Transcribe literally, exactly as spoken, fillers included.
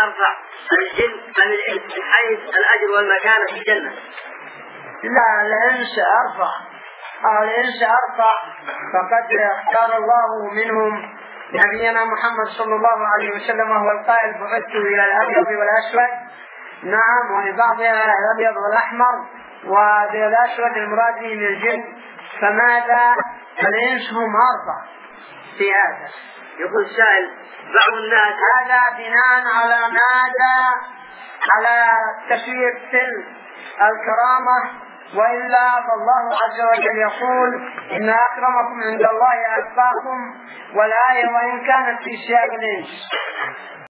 أرفع الجن أم الإنس من حيث الأجر والمكانة في الجنة؟ لا، الإنس أرفع، الإنس أرفع، فقد اختار الله منهم نبينا محمد صلى الله عليه وسلم وهو القائل بعثت إلى الأبيض والأسود. نعم، ولبعضها الأبيض والأحمر، وبالأسود المراد به من الجن، فماذا الإنس هم أرفع في هذا. يقول السائل بعض الناس هذا بناء على ماذا؟ على تسوية الكرامة، وإلا فالله عز وجل يقول إن أكرمكم عند الله أتقاكم، والآية وإن كانت في سياق الإنس.